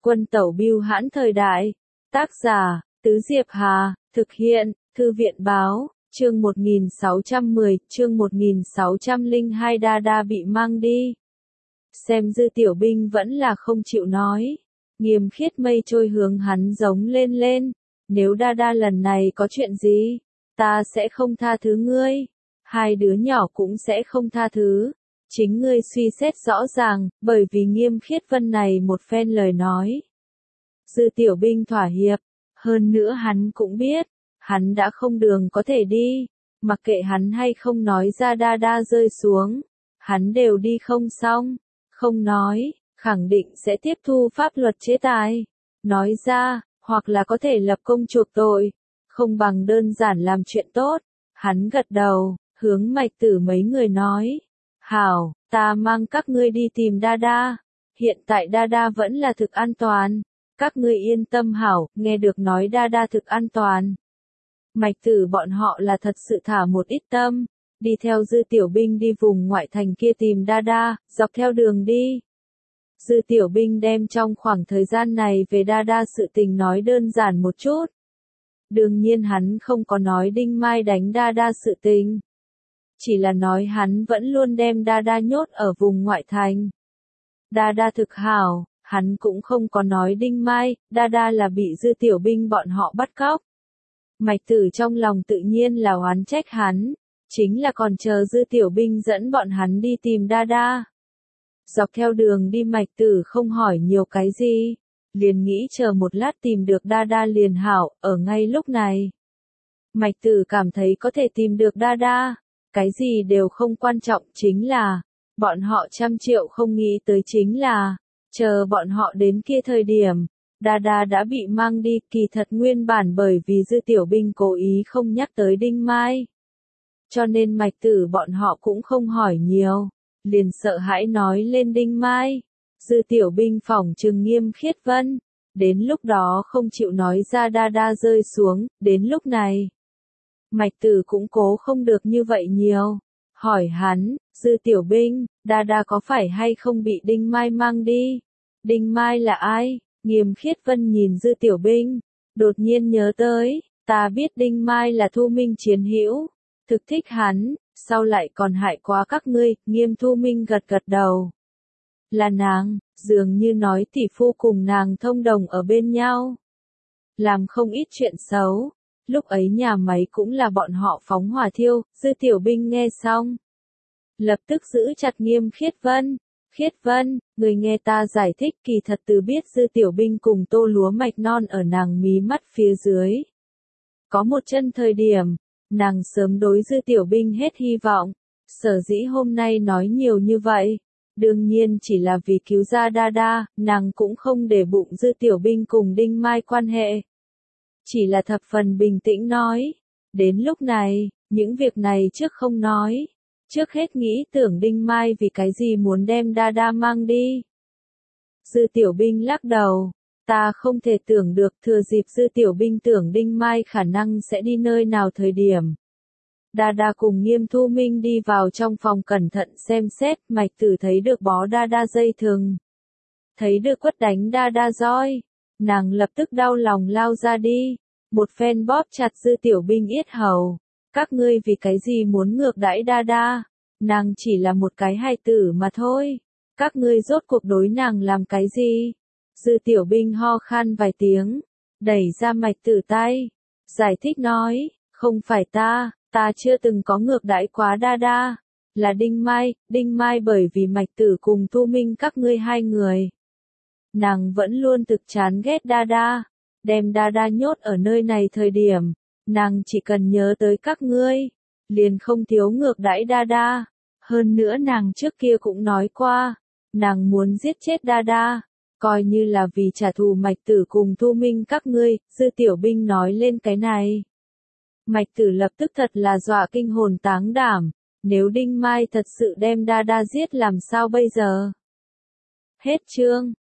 Quân tẩu bưu hãn thời đại. Tác giả, Tứ Diệp Hà, thực hiện, Thư viện báo, chương 1610, chương 1602 Đa bị mang đi. Xem Dư Tiểu Binh vẫn là không chịu nói. Nghiêm Khiết mây trôi hướng hắn giống lên. Nếu Đa lần này có chuyện gì, ta sẽ không tha thứ ngươi. Hai đứa nhỏ cũng sẽ không tha thứ. Chính ngươi suy xét rõ ràng, bởi vì Nghiêm Khiết Vân này một phen lời nói. Dư Tiểu Binh thỏa hiệp, hơn nữa hắn cũng biết, hắn đã không đường có thể đi, mặc kệ hắn hay không nói ra Đa rơi xuống, hắn đều đi không xong, không nói, khẳng định sẽ tiếp thu pháp luật chế tài, nói ra, hoặc là có thể lập công chuộc tội, không bằng đơn giản làm chuyện tốt, hắn gật đầu, hướng Mạch Tử mấy người nói. Hảo, ta mang các ngươi đi tìm Đa. Hiện tại Đa vẫn là thực an toàn. Các ngươi yên tâm hảo, nghe được nói Đa thực an toàn. Mạch Tử bọn họ là thật sự thả một ít tâm. Đi theo Dư Tiểu Binh đi vùng ngoại thành kia tìm Đa, dọc theo đường đi. Dư Tiểu Binh đem trong khoảng thời gian này về Đa sự tình nói đơn giản một chút. Đương nhiên hắn không có nói Đinh Mai đánh Đa sự tình. Chỉ là nói hắn vẫn luôn đem Đa nhốt ở vùng ngoại thành. Đa thực hảo, hắn cũng không có nói Đinh Mai, Đa là bị Dư Tiểu Binh bọn họ bắt cóc. Mạch Tử trong lòng tự nhiên là oán trách hắn, chính là còn chờ Dư Tiểu Binh dẫn bọn hắn đi tìm Đa. Dọc theo đường đi Mạch Tử không hỏi nhiều cái gì, liền nghĩ chờ một lát tìm được Đa liền hảo, ở ngay lúc này. Mạch Tử cảm thấy có thể tìm được Đa. Cái gì đều không quan trọng chính là, bọn họ 100 triệu không nghĩ tới chính là, chờ bọn họ đến kia thời điểm, Đa đã bị mang đi, kỳ thật nguyên bản bởi vì Dư Tiểu Binh cố ý không nhắc tới Đinh Mai. Cho nên Mạch Tử bọn họ cũng không hỏi nhiều, liền sợ hãi nói lên Đinh Mai. Dư Tiểu Binh phỏng trừng Nghiêm Khiết Vân, đến lúc đó không chịu nói ra Đa rơi xuống, đến lúc này. Mạch Tử cũng cố không được như vậy nhiều. Hỏi hắn, Dư Tiểu Binh, Đa có phải hay không bị Đinh Mai mang đi? Đinh Mai là ai? Nghiêm Khiết Vân nhìn Dư Tiểu Binh, đột nhiên nhớ tới, ta biết Đinh Mai là Thu Minh chiến hữu, thực thích hắn, sau lại còn hại quá các ngươi, Nghiêm Thu Minh gật đầu. Là nàng, dường như nói tỷ phu cùng nàng thông đồng ở bên nhau. Làm không ít chuyện xấu. Lúc ấy nhà máy cũng là bọn họ phóng hỏa thiêu, Dư Tiểu Binh nghe xong. Lập tức giữ chặt Nghiêm Khiết Vân. Khiết Vân, người nghe ta giải thích kỳ thật từ biết Dư Tiểu Binh cùng Tô Lúa Mạch Non ở nàng mí mắt phía dưới. Có một chân thời điểm, nàng sớm đối Dư Tiểu Binh hết hy vọng. Sở dĩ hôm nay nói nhiều như vậy. Đương nhiên chỉ là vì cứu ra Đa, nàng cũng không để bụng Dư Tiểu Binh cùng Đinh Mai quan hệ. Chỉ là thập phần bình tĩnh nói. Đến lúc này, những việc này trước không nói. Trước hết nghĩ tưởng Đinh Mai vì cái gì muốn đem Đa mang đi. Dư Tiểu Binh lắc đầu. Ta không thể tưởng được thừa dịp Dư Tiểu Binh tưởng Đinh Mai khả năng sẽ đi nơi nào thời điểm. Đa cùng Nghiêm Thu Minh đi vào trong phòng cẩn thận xem xét, Mạch Tử thấy được bó Đa dây thừng. Thấy được quất đánh Đa roi. Nàng lập tức đau lòng lao ra đi, một phen bóp chặt Dư Tiểu Binh yết hầu. Các ngươi vì cái gì muốn ngược đãi Đa? Nàng chỉ là một cái hài tử mà thôi. Các ngươi rốt cuộc đối nàng làm cái gì? Dư Tiểu Binh ho khan vài tiếng, đẩy ra Mạch Tử tay, giải thích nói, không phải ta chưa từng có ngược đãi quá Đa. Là Đinh Mai bởi vì Mạch Tử cùng Thu Minh các ngươi hai người. Nàng vẫn luôn thực chán ghét Đa, đem Đa nhốt ở nơi này thời điểm, nàng chỉ cần nhớ tới các ngươi, liền không thiếu ngược đãi Đa. Hơn nữa nàng trước kia cũng nói qua, nàng muốn giết chết Đa, coi như là vì trả thù Mạch Tử cùng Thu Minh các ngươi. Dư Tiểu Binh nói lên cái này. Mạch Tử lập tức thật là dọa kinh hồn táng đảm, nếu Đinh Mai thật sự đem Đa giết làm sao bây giờ? Hết chương.